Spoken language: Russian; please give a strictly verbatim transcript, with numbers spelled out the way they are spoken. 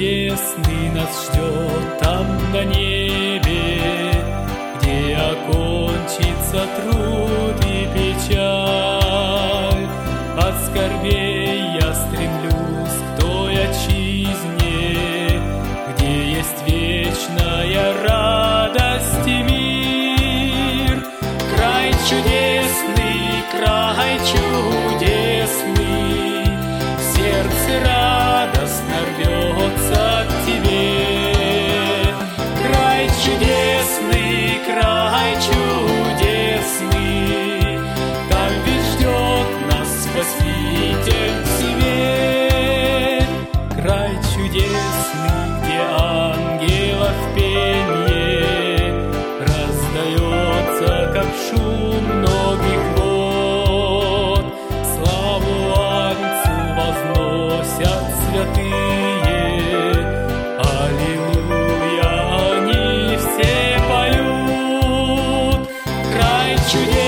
чудесный нас ждет там на небе, где окончится труд и печаль. От скорбей я стремлюсь к той отчизне, где есть вечная радость и мир. Край чудесный, край чудесный, сердце радостно рвется к тебе. Край чудесный, край чудесный, там ведь ждет нас Спаситель себе. Край чудесный, где ангелов пение раздается, как шум многих вод. Славу Агнцу возносят святые, аллилуйя, они все поют. Край чудесный,